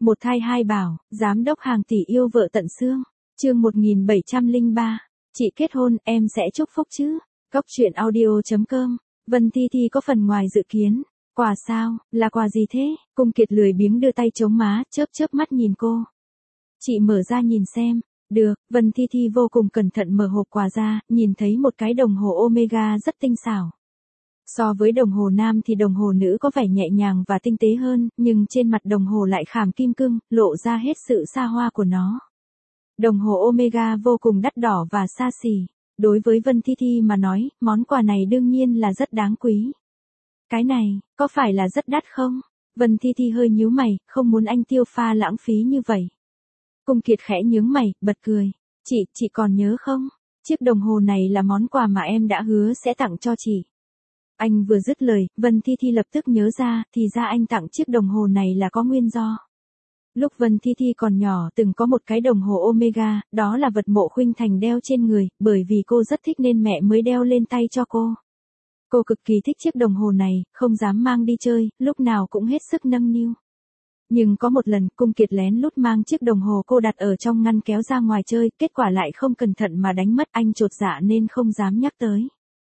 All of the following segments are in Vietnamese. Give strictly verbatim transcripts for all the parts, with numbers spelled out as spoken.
Một thai hai bảo, giám đốc hàng tỷ yêu vợ tận xương. Chương một nghìn bảy trăm lẻ ba. Chị kết hôn, em sẽ chúc phúc chứ? Cốc truyện audio chấm com. Vân Thi Thi có phần ngoài dự kiến. Quà sao, là quà gì thế? Cung Kiệt lười biếng đưa tay chống má, chớp chớp mắt nhìn cô. Chị mở ra nhìn xem. Được, Vân Thi Thi vô cùng cẩn thận mở hộp quà ra, nhìn thấy một cái đồng hồ Omega rất tinh xảo. So với đồng hồ nam thì đồng hồ nữ có vẻ nhẹ nhàng và tinh tế hơn, nhưng trên mặt đồng hồ lại khảm kim cương, lộ ra hết sự xa hoa của nó. Đồng hồ Omega vô cùng đắt đỏ và xa xỉ. Đối với Vân Thi Thi mà nói, món quà này đương nhiên là rất đáng quý. Cái này, có phải là rất đắt không? Vân Thi Thi hơi nhíu mày, không muốn anh tiêu pha lãng phí như vậy. Cung Kiệt khẽ nhướng mày, bật cười. Chị, chị còn nhớ không? Chiếc đồng hồ này là món quà mà em đã hứa sẽ tặng cho chị. Anh vừa dứt lời, Vân Thi Thi lập tức nhớ ra, thì ra anh tặng chiếc đồng hồ này là có nguyên do. Lúc Vân Thi Thi còn nhỏ từng có một cái đồng hồ Omega, đó là vật Mộ Khuynh Thành đeo trên người, bởi vì cô rất thích nên mẹ mới đeo lên tay cho cô. Cô cực kỳ thích chiếc đồng hồ này, không dám mang đi chơi, lúc nào cũng hết sức nâng niu. Nhưng có một lần, Cung Kiệt lén lút mang chiếc đồng hồ cô đặt ở trong ngăn kéo ra ngoài chơi, kết quả lại không cẩn thận mà đánh mất, anh chột dạ nên không dám nhắc tới.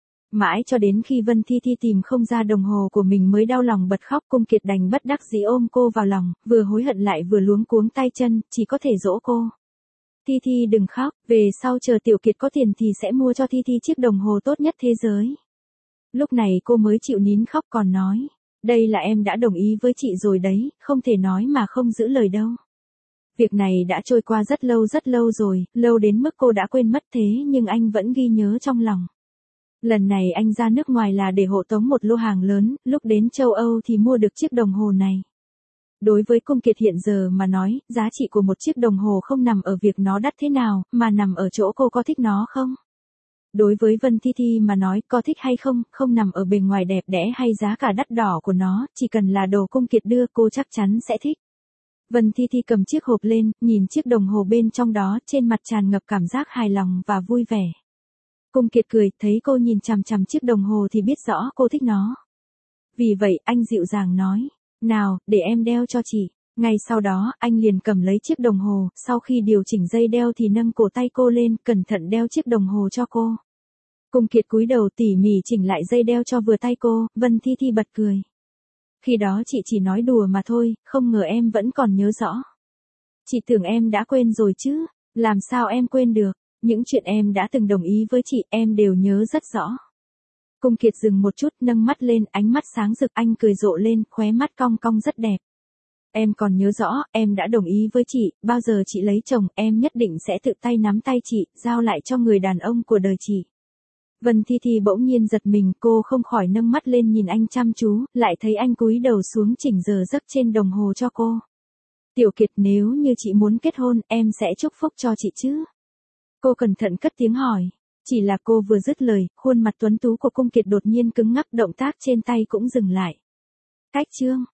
Mãi cho đến khi Vân Thi Thi tìm không ra đồng hồ của mình mới đau lòng bật khóc, Cung Kiệt đành bất đắc dĩ ôm cô vào lòng, vừa hối hận lại vừa luống cuống tay chân, chỉ có thể dỗ cô. Thi Thi đừng khóc, về sau chờ Tiểu Kiệt có tiền thì sẽ mua cho Thi Thi chiếc đồng hồ tốt nhất thế giới. Lúc này cô mới chịu nín khóc còn nói, đây là em đã đồng ý với chị rồi đấy, không thể nói mà không giữ lời đâu. Việc này đã trôi qua rất lâu rất lâu rồi, lâu đến mức cô đã quên mất thế nhưng anh vẫn ghi nhớ trong lòng. Lần này anh ra nước ngoài là để hộ tống một lô hàng lớn, lúc đến châu Âu thì mua được chiếc đồng hồ này. Đối với Cung Kiệt hiện giờ mà nói, giá trị của một chiếc đồng hồ không nằm ở việc nó đắt thế nào, mà nằm ở chỗ cô có thích nó không? Đối với Vân Thi Thi mà nói, có thích hay không, không nằm ở bề ngoài đẹp đẽ hay giá cả đắt đỏ của nó, chỉ cần là đồ Cung Kiệt đưa cô chắc chắn sẽ thích. Vân Thi Thi cầm chiếc hộp lên, nhìn chiếc đồng hồ bên trong đó, trên mặt tràn ngập cảm giác hài lòng và vui vẻ. Cung Kiệt cười, thấy cô nhìn chằm chằm chiếc đồng hồ thì biết rõ cô thích nó. Vì vậy, anh dịu dàng nói, nào, để em đeo cho chị. Ngay sau đó, anh liền cầm lấy chiếc đồng hồ, sau khi điều chỉnh dây đeo thì nâng cổ tay cô lên, cẩn thận đeo chiếc đồng hồ cho cô. Cung Kiệt cúi đầu tỉ mỉ chỉnh lại dây đeo cho vừa tay cô, Vân Thi Thi bật cười. Khi đó chị chỉ nói đùa mà thôi, không ngờ em vẫn còn nhớ rõ. Chị tưởng em đã quên rồi chứ, làm sao em quên được, những chuyện em đã từng đồng ý với chị em đều nhớ rất rõ. Cung Kiệt dừng một chút, nâng mắt lên, ánh mắt sáng rực, anh cười rộ lên, khóe mắt cong cong rất đẹp. Em còn nhớ rõ, em đã đồng ý với chị, bao giờ chị lấy chồng, em nhất định sẽ tự tay nắm tay chị, giao lại cho người đàn ông của đời chị. Vân Thi Thi bỗng nhiên giật mình, cô không khỏi nâng mắt lên nhìn anh chăm chú, lại thấy anh cúi đầu xuống chỉnh giờ giấc trên đồng hồ cho cô. Tiểu Kiệt, nếu như chị muốn kết hôn, em sẽ chúc phúc cho chị chứ? Cô cẩn thận cất tiếng hỏi. Chỉ là cô vừa dứt lời, khuôn mặt tuấn tú của Cung Kiệt đột nhiên cứng ngắc, động tác trên tay cũng dừng lại. Cách chương.